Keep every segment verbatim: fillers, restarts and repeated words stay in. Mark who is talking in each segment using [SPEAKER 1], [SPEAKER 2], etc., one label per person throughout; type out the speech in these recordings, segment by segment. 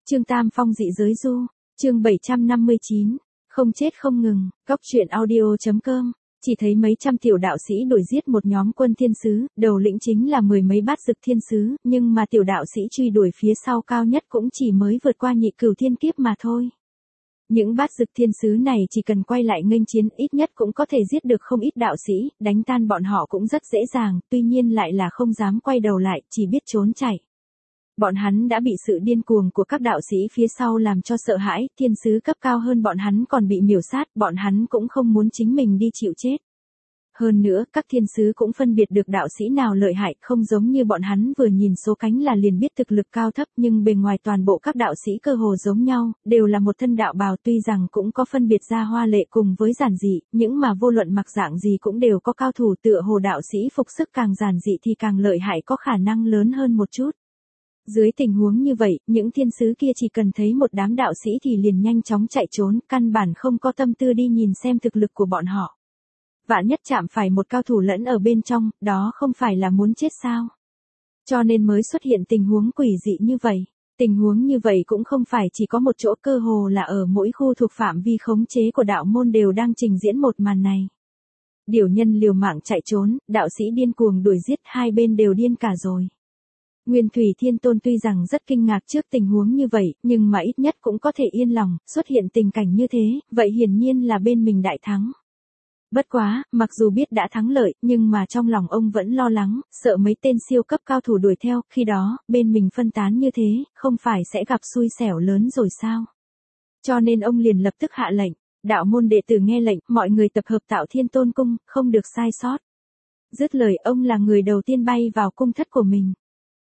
[SPEAKER 1] Trương Tam Phong dị giới du, chương bảy trăm năm mươi chín, không chết không ngừng, góc truyện audio.com, chỉ thấy mấy trăm tiểu đạo sĩ đuổi giết một nhóm quân thiên sứ, đầu lĩnh chính là mười mấy bát dực thiên sứ, nhưng mà tiểu đạo sĩ truy đuổi phía sau cao nhất cũng chỉ mới vượt qua nhị cửu thiên kiếp mà thôi. Những bát dực thiên sứ này chỉ cần quay lại nghênh chiến ít nhất cũng có thể giết được không ít đạo sĩ, đánh tan bọn họ cũng rất dễ dàng, tuy nhiên lại là không dám quay đầu lại, chỉ biết trốn chạy. Bọn hắn đã bị sự điên cuồng của các đạo sĩ phía sau làm cho sợ hãi, thiên sứ cấp cao hơn bọn hắn còn bị miểu sát, bọn hắn cũng không muốn chính mình đi chịu chết. Hơn nữa, các thiên sứ cũng phân biệt được đạo sĩ nào lợi hại, không giống như bọn hắn vừa nhìn số cánh là liền biết thực lực cao thấp, nhưng bề ngoài toàn bộ các đạo sĩ cơ hồ giống nhau, đều là một thân đạo bào, tuy rằng cũng có phân biệt ra hoa lệ cùng với giản dị, những mà vô luận mặc dạng gì cũng đều có cao thủ, tựa hồ đạo sĩ phục sức càng giản dị thì càng lợi hại, có khả năng lớn hơn một chút. Dưới tình huống như vậy, những thiên sứ kia chỉ cần thấy một đám đạo sĩ thì liền nhanh chóng chạy trốn, căn bản không có tâm tư đi nhìn xem thực lực của bọn họ. Vạn nhất chạm phải một cao thủ lẫn ở bên trong, đó không phải là muốn chết sao? Cho nên mới xuất hiện tình huống quỷ dị như vậy. Tình huống như vậy cũng không phải chỉ có một chỗ, cơ hồ là ở mỗi khu thuộc phạm vi khống chế của đạo môn đều đang trình diễn một màn này. Điểu nhân liều mạng chạy trốn, đạo sĩ điên cuồng đuổi giết, hai bên đều điên cả rồi. Nguyên Thủy Thiên Tôn tuy rằng rất kinh ngạc trước tình huống như vậy, nhưng mà ít nhất cũng có thể yên lòng, xuất hiện tình cảnh như thế, vậy hiển nhiên là bên mình đại thắng. Bất quá, mặc dù biết đã thắng lợi, nhưng mà trong lòng ông vẫn lo lắng, sợ mấy tên siêu cấp cao thủ đuổi theo, khi đó, bên mình phân tán như thế, không phải sẽ gặp xui xẻo lớn rồi sao? Cho nên ông liền lập tức hạ lệnh, đạo môn đệ tử nghe lệnh, mọi người tập hợp tạo Thiên Tôn cung, không được sai sót. Dứt lời, ông là người đầu tiên bay vào cung thất của mình.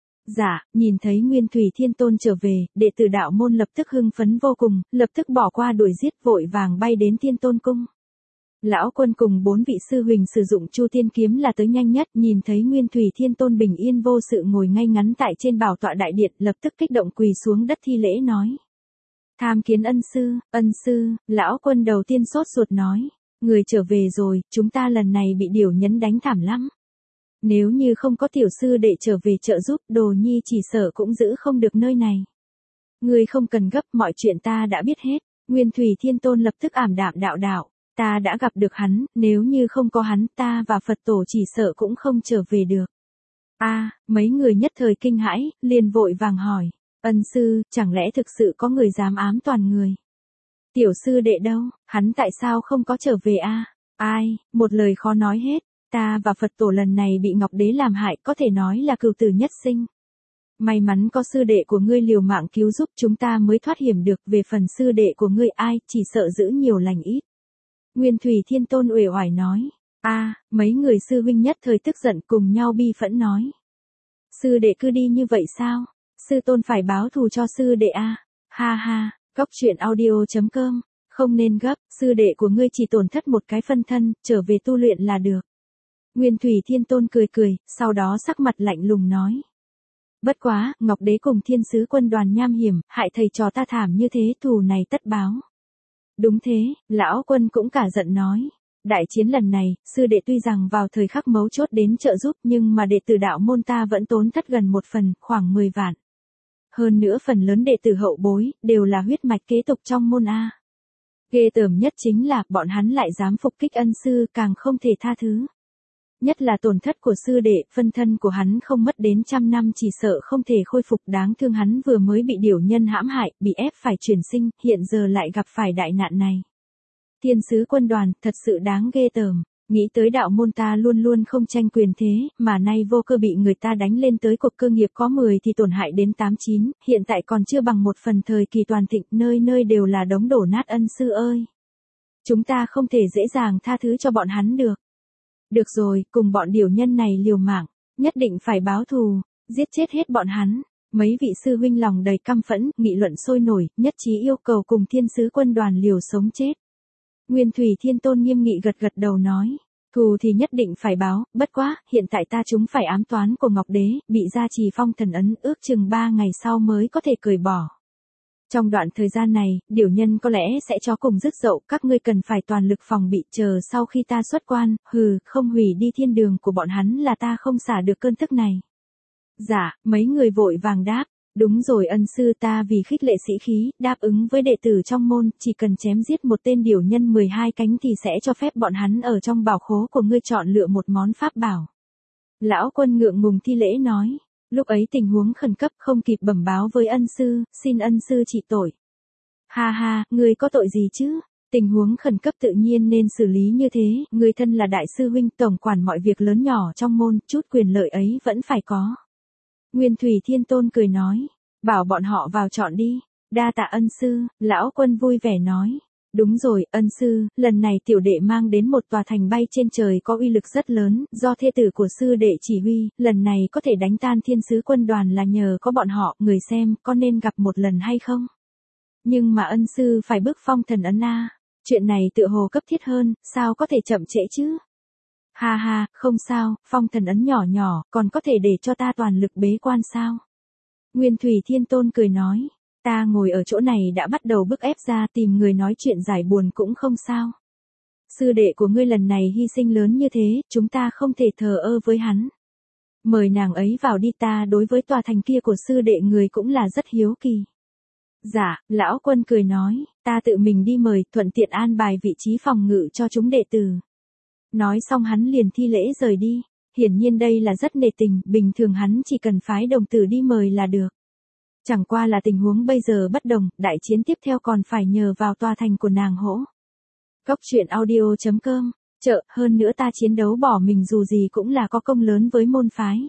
[SPEAKER 1] Dạ, nhìn thấy Nguyên Thủy Thiên Tôn trở về, đệ tử đạo môn lập tức hưng phấn vô cùng, lập tức bỏ qua đuổi giết, vội vàng bay đến Thiên Tôn cung. Lão quân cùng bốn vị sư huynh sử dụng Chu Thiên kiếm là tới nhanh nhất, nhìn thấy Nguyên Thủy Thiên Tôn bình yên vô sự ngồi ngay ngắn tại trên bảo tọa đại điện, lập tức kích động quỳ xuống đất thi lễ nói: "Tham kiến ân sư, ân sư." Lão quân đầu tiên sốt ruột nói: "Người trở về rồi, chúng ta lần này bị điểu nhấn đánh thảm lắm. Nếu như không có tiểu sư đệ trở về trợ giúp, đồ nhi chỉ sợ cũng giữ không được nơi này. Ngươi không cần gấp, mọi chuyện ta đã biết hết." Nguyên Thủy Thiên Tôn lập tức ảm đạm đạo đạo: "Ta đã gặp được hắn, nếu như không có hắn, ta và Phật tổ chỉ sợ cũng không trở về được." A, à, mấy người nhất thời kinh hãi, liền vội vàng hỏi: "Ân sư, chẳng lẽ thực sự có người dám ám toàn người? Tiểu sư đệ đâu, hắn tại sao không có trở về a?" À? Ai, một lời khó nói hết. Ta và Phật tổ lần này bị Ngọc Đế làm hại, có thể nói là cừu tử nhất sinh. May mắn có sư đệ của ngươi liều mạng cứu giúp chúng ta mới thoát hiểm được, về phần sư đệ của ngươi ai, chỉ sợ giữ nhiều lành ít. Nguyên Thủy Thiên Tôn uể oải nói. A, à, mấy người sư huynh nhất thời tức giận cùng nhau bi phẫn nói: "Sư đệ cứ đi như vậy sao? Sư tôn phải báo thù cho sư đệ a." À? Ha ha, góc truyện audio.com, không nên gấp, sư đệ của ngươi chỉ tổn thất một cái phân thân, trở về tu luyện là được. Nguyên Thủy Thiên Tôn cười cười, sau đó sắc mặt lạnh lùng nói: "Bất quá, Ngọc Đế cùng thiên sứ quân đoàn nham hiểm, hại thầy trò ta thảm như thế, thù này tất báo." Đúng thế, lão quân cũng cả giận nói: "Đại chiến lần này, sư đệ tuy rằng vào thời khắc mấu chốt đến trợ giúp, nhưng mà đệ tử đạo môn ta vẫn tốn thất gần một phần, khoảng mười vạn. Hơn nữa phần lớn đệ tử hậu bối, đều là huyết mạch kế tục trong môn A. Ghê tởm nhất chính là, bọn hắn lại dám phục kích ân sư, càng không thể tha thứ. Nhất là tổn thất của sư đệ, phân thân của hắn không mất đến trăm năm chỉ sợ không thể khôi phục, đáng thương hắn vừa mới bị điểu nhân hãm hại, bị ép phải chuyển sinh, hiện giờ lại gặp phải đại nạn này. Thiên sứ quân đoàn, thật sự đáng ghê tởm. Nghĩ tới đạo môn ta luôn luôn không tranh quyền thế, mà nay vô cơ bị người ta đánh lên tới cuộc cơ nghiệp có mười thì tổn hại đến tám chín, hiện tại còn chưa bằng một phần thời kỳ toàn thịnh, nơi nơi đều là đống đổ nát ân sư ơi. Chúng ta không thể dễ dàng tha thứ cho bọn hắn được. Được rồi, cùng bọn điểu nhân này liều mạng, nhất định phải báo thù, giết chết hết bọn hắn." Mấy vị sư huynh lòng đầy căm phẫn, nghị luận sôi nổi, nhất trí yêu cầu cùng thiên sứ quân đoàn liều sống chết. Nguyên Thủy Thiên Tôn nghiêm nghị gật gật đầu nói: "Thù thì nhất định phải báo, bất quá, hiện tại ta chúng phải ám toán của Ngọc Đế, bị gia trì phong thần ấn, ước chừng ba ngày sau mới có thể cởi bỏ. Trong đoạn thời gian này, điểu nhân có lẽ sẽ cho cùng dứt dậu, các ngươi cần phải toàn lực phòng bị, chờ sau khi ta xuất quan, hừ, không hủy đi thiên đường của bọn hắn là ta không xả được cơn tức này." Dạ, mấy người vội vàng đáp: Đúng rồi ân sư, ta vì khích lệ sĩ khí, đáp ứng với đệ tử trong môn, chỉ cần chém giết một tên điểu nhân mười hai cánh thì sẽ cho phép bọn hắn ở trong bảo khố của ngươi chọn lựa một món pháp bảo. Lão quân ngượng ngùng thi lễ nói, lúc ấy tình huống khẩn cấp không kịp bẩm báo với ân sư, xin ân sư trị tội. Ha ha, ngươi có tội gì chứ? Tình huống khẩn cấp tự nhiên nên xử lý như thế, ngươi thân là đại sư huynh tổng quản mọi việc lớn nhỏ trong môn, chút quyền lợi ấy vẫn phải có. Nguyên Thủy Thiên Tôn cười nói, bảo bọn họ vào chọn đi, đa tạ ân sư, lão quân vui vẻ nói. Đúng rồi, ân sư, lần này tiểu đệ mang đến một tòa thành bay trên trời có uy lực rất lớn, do thê tử của sư đệ chỉ huy, lần này có thể đánh tan thiên sứ quân đoàn là nhờ có bọn họ, người xem, có nên gặp một lần hay không? Nhưng mà ân sư phải bức phong thần ấn a, chuyện này tựa hồ cấp thiết hơn, sao có thể chậm trễ chứ? Ha ha, không sao, phong thần ấn nhỏ nhỏ, còn có thể để cho ta toàn lực bế quan sao? Nguyên Thủy Thiên Tôn cười nói, ta ngồi ở chỗ này đã bắt đầu bức ép ra tìm người nói chuyện giải buồn cũng không sao. Sư đệ của ngươi lần này hy sinh lớn như thế, chúng ta không thể thờ ơ với hắn. Mời nàng ấy vào đi, ta đối với tòa thành kia của sư đệ người cũng là rất hiếu kỳ. Dạ, lão quân cười nói, ta tự mình đi mời, thuận tiện an bài vị trí phòng ngự cho chúng đệ tử. Nói xong hắn liền thi lễ rời đi, hiển nhiên đây là rất nể tình, bình thường hắn chỉ cần phái đồng tử đi mời là được. Chẳng qua là tình huống bây giờ bất đồng, đại chiến tiếp theo còn phải nhờ vào tòa thành của nàng hỗ. Góc truyện audio chấm com, chợ, hơn nữa ta chiến đấu bỏ mình dù gì cũng là có công lớn với môn phái.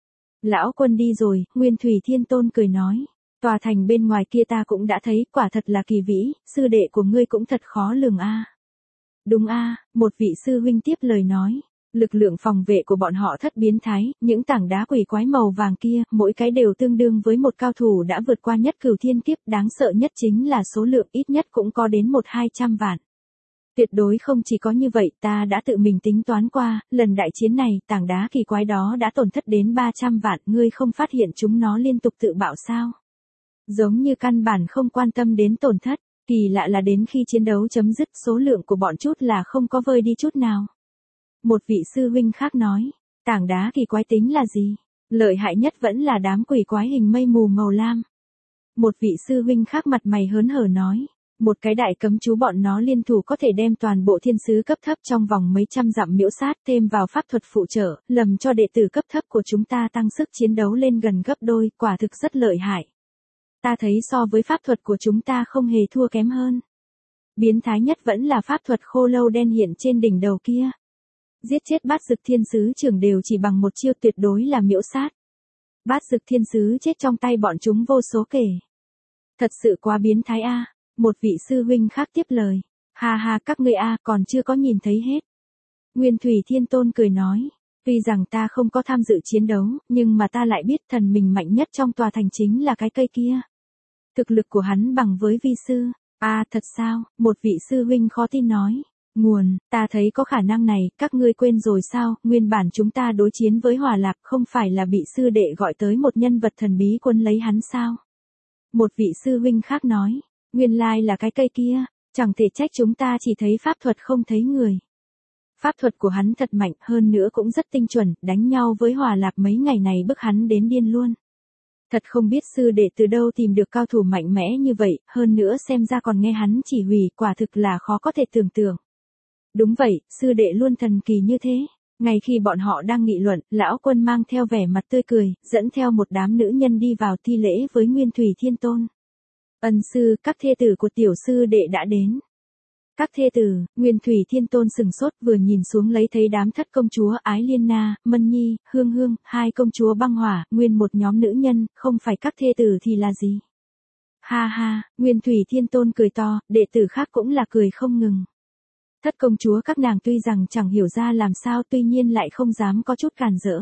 [SPEAKER 1] Lão quân đi rồi, Nguyên Thủy Thiên Tôn cười nói, tòa thành bên ngoài kia ta cũng đã thấy, quả thật là kỳ vĩ, sư đệ của ngươi cũng thật khó lường a. Đúng a, một vị sư huynh tiếp lời nói. Lực lượng phòng vệ của bọn họ thất biến thái, những tảng đá quỷ quái màu vàng kia, mỗi cái đều tương đương với một cao thủ đã vượt qua nhất cửu thiên kiếp, đáng sợ nhất chính là số lượng ít nhất cũng có đến một hai trăm vạn. Tuyệt đối không chỉ có như vậy, ta đã tự mình tính toán qua, lần đại chiến này, tảng đá kỳ quái đó đã tổn thất đến ba trăm vạn, ngươi không phát hiện chúng nó liên tục tự bạo sao? Giống như căn bản không quan tâm đến tổn thất, kỳ lạ là đến khi chiến đấu chấm dứt số lượng của bọn chút là không có vơi đi chút nào. Một vị sư huynh khác nói, tảng đá kỳ quái tính là gì? Lợi hại nhất vẫn là đám quỷ quái hình mây mù màu lam. Một vị sư huynh khác mặt mày hớn hở nói, một cái đại cấm chú bọn nó liên thủ có thể đem toàn bộ thiên sứ cấp thấp trong vòng mấy trăm dặm miễu sát, thêm vào pháp thuật phụ trợ, lầm cho đệ tử cấp thấp của chúng ta tăng sức chiến đấu lên gần gấp đôi, quả thực rất lợi hại. Ta thấy so với pháp thuật của chúng ta không hề thua kém hơn. Biến thái nhất vẫn là pháp thuật khô lâu đen hiện trên đỉnh đầu kia. Giết chết bát dực thiên sứ trưởng đều chỉ bằng một chiêu, tuyệt đối là miễu sát. Bát dực thiên sứ chết trong tay bọn chúng vô số kể. Thật sự quá biến thái a. Một vị sư huynh khác tiếp lời. Ha ha, các ngươi a, còn chưa có nhìn thấy hết. Nguyên Thủy Thiên Tôn cười nói, tuy rằng ta không có tham dự chiến đấu, nhưng mà ta lại biết thần mình mạnh nhất trong tòa thành chính là cái cây kia. Thực lực của hắn bằng với vi sư. À thật sao? Một vị sư huynh khó tin nói. Nguồn, ta thấy có khả năng này, các ngươi quên rồi sao, nguyên bản chúng ta đối chiến với Hòa Lạc không phải là bị sư đệ gọi tới một nhân vật thần bí quân lấy hắn sao? Một vị sư huynh khác nói, nguyên lai là cái cây kia, chẳng thể trách chúng ta chỉ thấy pháp thuật không thấy người. Pháp thuật của hắn thật mạnh, hơn nữa cũng rất tinh chuẩn, đánh nhau với Hòa Lạc mấy ngày này bức hắn đến điên luôn. Thật không biết sư đệ từ đâu tìm được cao thủ mạnh mẽ như vậy, hơn nữa xem ra còn nghe hắn chỉ huy, quả thực là khó có thể tưởng tượng. Đúng vậy, sư đệ luôn thần kỳ như thế. Ngay khi bọn họ đang nghị luận, lão quân mang theo vẻ mặt tươi cười, dẫn theo một đám nữ nhân đi vào thi lễ với Nguyên Thủy Thiên Tôn. Ân sư, các thê tử của tiểu sư đệ đã đến. Các thê tử, Nguyên Thủy Thiên Tôn sừng sốt vừa nhìn xuống lấy thấy đám thất công chúa Ái Liên Na, Mân Nhi, Hương Hương, hai công chúa băng hỏa, nguyên một nhóm nữ nhân, không phải các thê tử thì là gì? Ha ha, Nguyên Thủy Thiên Tôn cười to, đệ tử khác cũng là cười không ngừng. Thất công chúa các nàng tuy rằng chẳng hiểu ra làm sao tuy nhiên lại không dám có chút cản rỡ.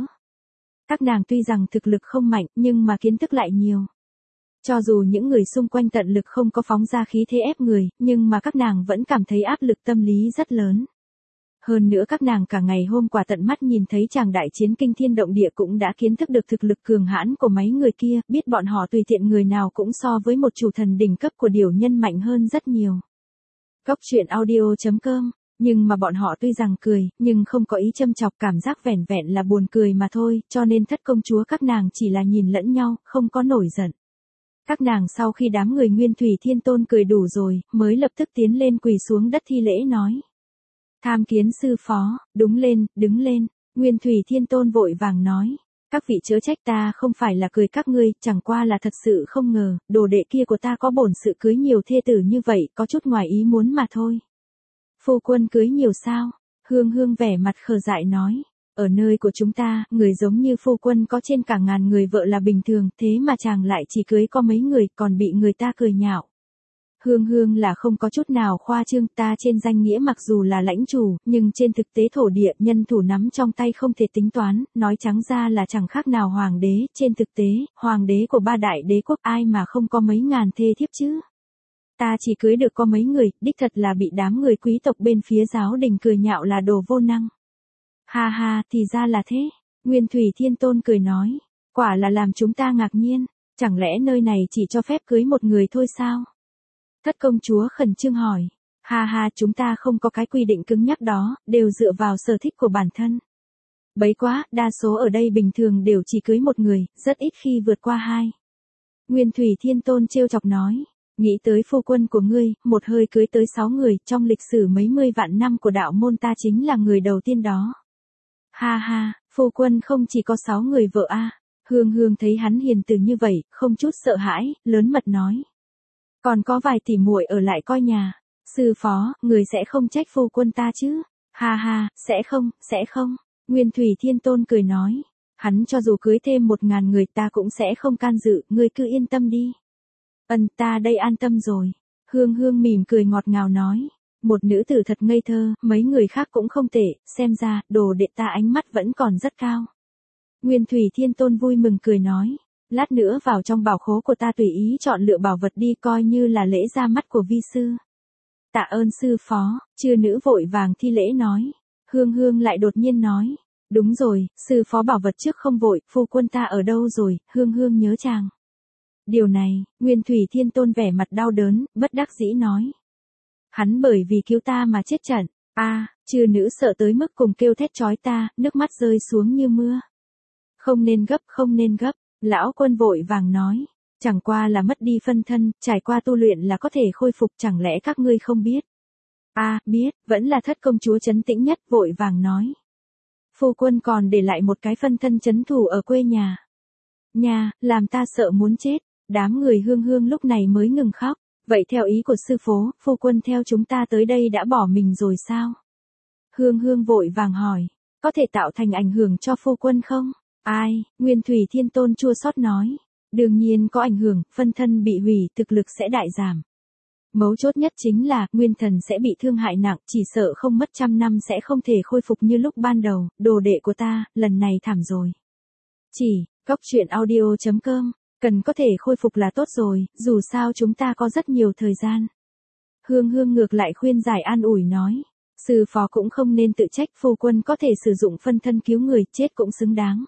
[SPEAKER 1] Các nàng tuy rằng thực lực không mạnh nhưng mà kiến thức lại nhiều. Cho dù những người xung quanh tận lực không có phóng ra khí thế ép người, nhưng mà các nàng vẫn cảm thấy áp lực tâm lý rất lớn. Hơn nữa các nàng cả ngày hôm qua tận mắt nhìn thấy chàng đại chiến kinh thiên động địa cũng đã kiến thức được thực lực cường hãn của mấy người kia, biết bọn họ tùy tiện người nào cũng so với một chủ thần đỉnh cấp của điểu nhân mạnh hơn rất nhiều. Góc truyện audio chấm com, nhưng mà bọn họ tuy rằng cười, nhưng không có ý châm chọc, cảm giác vẻn vẹn là buồn cười mà thôi, cho nên thất công chúa các nàng chỉ là nhìn lẫn nhau, không có nổi giận. Các nàng sau khi đám người Nguyên Thủy Thiên Tôn cười đủ rồi, mới lập tức tiến lên quỳ xuống đất thi lễ nói. Tham kiến sư phó, đúng lên, đứng lên. Nguyên Thủy Thiên Tôn vội vàng nói. Các vị chớ trách ta không phải là cười các ngươi, chẳng qua là thật sự không ngờ, đồ đệ kia của ta có bổn sự cưới nhiều thê tử như vậy, có chút ngoài ý muốn mà thôi. Phu quân cưới nhiều sao? Hương Hương vẻ mặt khờ dại nói. Ở nơi của chúng ta, người giống như phu quân có trên cả ngàn người vợ là bình thường, thế mà chàng lại chỉ cưới có mấy người, còn bị người ta cười nhạo. Hương Hương là không có chút nào khoa trương, ta trên danh nghĩa mặc dù là lãnh chủ, nhưng trên thực tế thổ địa nhân thủ nắm trong tay không thể tính toán, nói trắng ra là chẳng khác nào hoàng đế, trên thực tế, hoàng đế của ba đại đế quốc ai mà không có mấy ngàn thê thiếp chứ. Ta chỉ cưới được có mấy người, đích thật là bị đám người quý tộc bên phía giáo đình cười nhạo là đồ vô năng. Ha ha, thì ra là thế. Nguyên Thủy Thiên Tôn cười nói. Quả là làm chúng ta ngạc nhiên. Chẳng lẽ nơi này chỉ cho phép cưới một người thôi sao? Thất công chúa khẩn trương hỏi. Ha ha, chúng ta không có cái quy định cứng nhắc đó, đều dựa vào sở thích của bản thân. Bấy quá, đa số ở đây bình thường đều chỉ cưới một người, rất ít khi vượt qua hai. Nguyên Thủy Thiên Tôn trêu chọc nói. Nghĩ tới phu quân của ngươi, một hơi cưới tới sáu người, trong lịch sử mấy mươi vạn năm của đạo môn ta chính là người đầu tiên đó. Ha ha, phu quân không chỉ có sáu người vợ a. À. Hương Hương thấy hắn hiền từ như vậy, không chút sợ hãi, lớn mật nói. Còn có vài tỷ muội ở lại coi nhà. Sư phó, người sẽ không trách phu quân ta chứ? Ha ha, sẽ không, sẽ không. Nguyên Thủy Thiên Tôn cười nói. Hắn cho dù cưới thêm một ngàn người ta cũng sẽ không can dự, ngươi cứ yên tâm đi. Ân, ta đây an tâm rồi. Hương Hương mỉm cười ngọt ngào nói. Một nữ tử thật ngây thơ, mấy người khác cũng không tệ, xem ra, đồ đệ ta ánh mắt vẫn còn rất cao. Nguyên Thủy Thiên Tôn vui mừng cười nói. Lát nữa vào trong bảo khố của ta tùy ý chọn lựa bảo vật đi coi như là lễ ra mắt của vi sư. Tạ ơn sư phó, chư nữ vội vàng thi lễ nói. Hương Hương lại đột nhiên nói. Đúng rồi, sư phó bảo vật trước không vội, phu quân ta ở đâu rồi, Hương Hương nhớ chàng. Điều này, Nguyên Thủy Thiên Tôn vẻ mặt đau đớn, bất đắc dĩ nói. Hắn bởi vì cứu ta mà chết trận. A, à, chư nữ sợ tới mức cùng kêu thét chói ta, nước mắt rơi xuống như mưa. Không nên gấp, không nên gấp, lão quân vội vàng nói. Chẳng qua là mất đi phân thân, trải qua tu luyện là có thể khôi phục, chẳng lẽ các ngươi không biết? A, à, biết, vẫn là thất công chúa trấn tĩnh nhất vội vàng nói. Phu quân còn để lại một cái phân thân trấn thủ ở quê nhà. Nhà, làm ta sợ muốn chết, đám người Hương Hương lúc này mới ngừng khóc. Vậy theo ý của sư phố, phu quân theo chúng ta tới đây đã bỏ mình rồi sao? Hương Hương vội vàng hỏi, có thể tạo thành ảnh hưởng cho phu quân không? Ai, Nguyên Thủy Thiên Tôn chua xót nói. Đương nhiên có ảnh hưởng, phân thân bị hủy, thực lực sẽ đại giảm. Mấu chốt nhất chính là, nguyên thần sẽ bị thương hại nặng, chỉ sợ không mất trăm năm sẽ không thể khôi phục như lúc ban đầu, đồ đệ của ta, lần này thảm rồi. Chỉ, góc truyện audio chấm com. Cần có thể khôi phục là tốt rồi, dù sao chúng ta có rất nhiều thời gian. Hương Hương ngược lại khuyên giải an ủi nói. Sư phó cũng không nên tự trách, phu quân có thể sử dụng phân thân cứu người, chết cũng xứng đáng.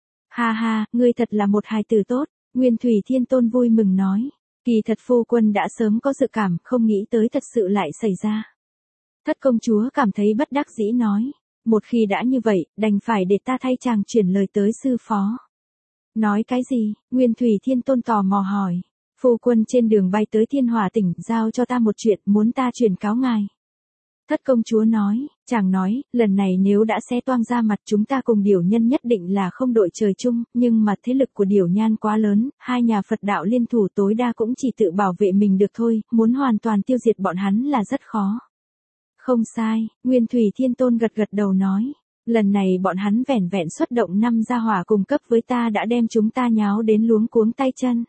[SPEAKER 1] Ha ha, ngươi thật là một hài tử tốt, Nguyên Thủy Thiên Tôn vui mừng nói. Kỳ thật phu quân đã sớm có dự cảm, không nghĩ tới thật sự lại xảy ra. Thất công chúa cảm thấy bất đắc dĩ nói. Một khi đã như vậy, đành phải để ta thay chàng chuyển lời tới sư phó. Nói cái gì? Nguyên Thủy Thiên Tôn tò mò hỏi. Phu quân trên đường bay tới Thiên Hỏa tỉnh, giao cho ta một chuyện, muốn ta truyền cáo ngài. Thất công chúa nói, chàng nói, lần này nếu đã xé toang ra mặt chúng ta cùng điểu nhân nhất định là không đội trời chung, nhưng mà thế lực của điểu nhan quá lớn, hai nhà Phật đạo liên thủ tối đa cũng chỉ tự bảo vệ mình được thôi, muốn hoàn toàn tiêu diệt bọn hắn là rất khó. Không sai, Nguyên Thủy Thiên Tôn gật gật đầu nói. Lần này bọn hắn vẻn vẹn xuất động năm gia hỏa cùng cấp với ta đã đem chúng ta nháo đến luống cuống tay chân.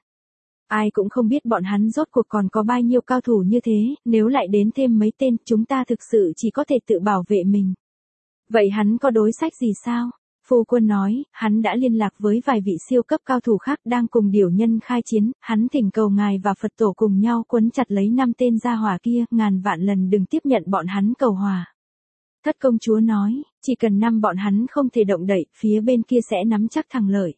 [SPEAKER 1] Ai cũng không biết bọn hắn rốt cuộc còn có bao nhiêu cao thủ như thế, nếu lại đến thêm mấy tên, chúng ta thực sự chỉ có thể tự bảo vệ mình. Vậy hắn có đối sách gì sao? Phu quân nói, hắn đã liên lạc với vài vị siêu cấp cao thủ khác đang cùng điểu nhân khai chiến, hắn thỉnh cầu ngài và Phật tổ cùng nhau quấn chặt lấy năm tên gia hỏa kia, ngàn vạn lần đừng tiếp nhận bọn hắn cầu hòa. Thất công chúa nói, chỉ cần năm bọn hắn không thể động đậy, phía bên kia sẽ nắm chắc thắng lợi.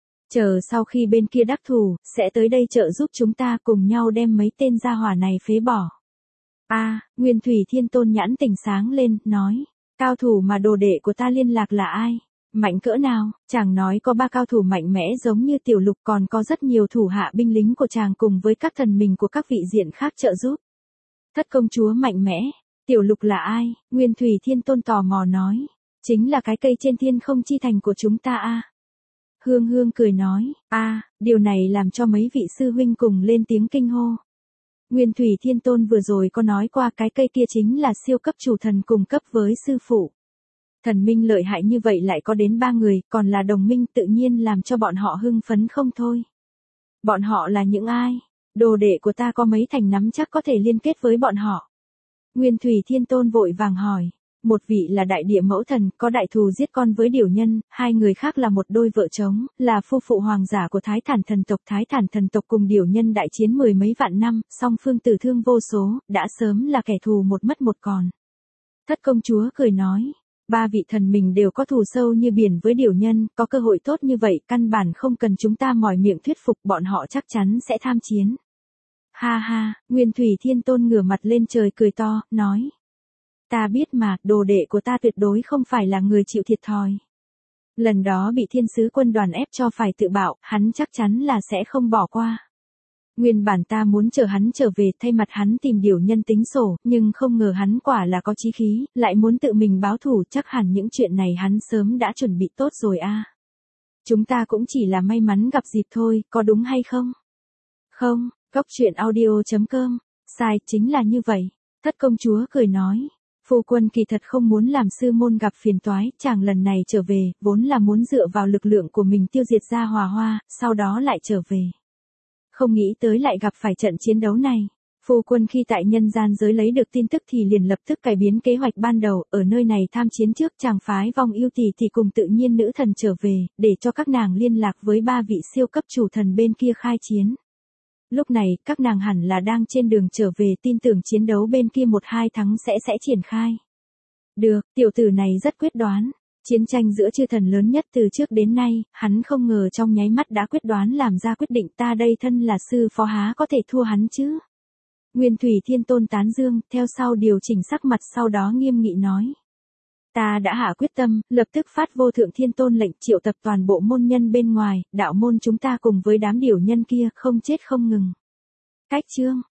[SPEAKER 1] Chờ sau khi bên kia đắc thủ, sẽ tới đây trợ giúp chúng ta cùng nhau đem mấy tên gia hỏa này phế bỏ. A, à, Nguyên Thủy Thiên Tôn nhãn tỉnh sáng lên, nói, cao thủ mà đồ đệ của ta liên lạc là ai? Mạnh cỡ nào, chàng nói có ba cao thủ mạnh mẽ giống như Tiểu Lục, còn có rất nhiều thủ hạ binh lính của chàng cùng với các thần mình của các vị diện khác trợ giúp. Thất công chúa mạnh mẽ, Tiểu Lục là ai? Nguyên Thủy Thiên Tôn tò mò nói. Chính là cái cây trên thiên không chi thành của chúng ta a. Hương Hương cười nói, a, điều này làm cho mấy vị sư huynh cùng lên tiếng kinh hô. Nguyên Thủy Thiên Tôn vừa rồi có nói qua cái cây kia chính là siêu cấp chủ thần cùng cấp với sư phụ. Thần minh lợi hại như vậy lại có đến ba người, còn là đồng minh, tự nhiên làm cho bọn họ hưng phấn không thôi. Bọn họ là những ai? Đồ đệ của ta có mấy thành nắm chắc có thể liên kết với bọn họ? Nguyên Thủy Thiên Tôn vội vàng hỏi. Một vị là đại địa mẫu thần, có đại thù giết con với điểu nhân, hai người khác là một đôi vợ chồng, là phu phụ hoàng giả của Thái Thản thần tộc. Thái Thản thần tộc cùng điểu nhân đại chiến mười mấy vạn năm, song phương tử thương vô số, đã sớm là kẻ thù một mất một còn. Thất công chúa cười nói, ba vị thần mình đều có thù sâu như biển với điểu nhân, có cơ hội tốt như vậy, căn bản không cần chúng ta mỏi miệng thuyết phục, bọn họ chắc chắn sẽ tham chiến. Ha ha, Nguyên Thủy Thiên Tôn ngửa mặt lên trời cười to, nói. Ta biết mà, đồ đệ của ta tuyệt đối không phải là người chịu thiệt thòi. Lần đó bị thiên sứ quân đoàn ép cho phải tự bạo, hắn chắc chắn là sẽ không bỏ qua. Nguyên bản ta muốn chờ hắn trở về thay mặt hắn tìm điểu nhân tính sổ, nhưng không ngờ hắn quả là có chí khí, lại muốn tự mình báo thù, chắc hẳn những chuyện này hắn sớm đã chuẩn bị tốt rồi a. Chúng ta cũng chỉ là may mắn gặp dịp thôi, có đúng hay không? Không, Cốc Truyện Audio chấm com, sai, chính là như vậy. Thất công chúa cười nói. Phu quân kỳ thật không muốn làm sư môn gặp phiền toái, chàng lần này trở về, vốn là muốn dựa vào lực lượng của mình tiêu diệt ra Hòa Hoa, sau đó lại trở về. Không nghĩ tới lại gặp phải trận chiến đấu này. Phu quân khi tại nhân gian giới lấy được tin tức thì liền lập tức cải biến kế hoạch ban đầu, ở nơi này tham chiến trước chàng phái vong yêu tỷ thì cùng tự nhiên nữ thần trở về, để cho các nàng liên lạc với ba vị siêu cấp chủ thần bên kia khai chiến. Lúc này, các nàng hẳn là đang trên đường trở về, tin tưởng chiến đấu bên kia một hai tháng sẽ sẽ triển khai. Được, tiểu tử này rất quyết đoán. Chiến tranh giữa chư thần lớn nhất từ trước đến nay, hắn không ngờ trong nháy mắt đã quyết đoán làm ra quyết định, ta đây thân là sư phó há có thể thua hắn chứ. Nguyên Thủy Thiên Tôn tán dương, theo sau điều chỉnh sắc mặt sau đó nghiêm nghị nói. Ta đã hạ quyết tâm, lập tức phát vô thượng thiên tôn lệnh triệu tập toàn bộ môn nhân bên ngoài, đạo môn chúng ta cùng với đám điểu nhân kia, không chết không ngừng. Cách chương.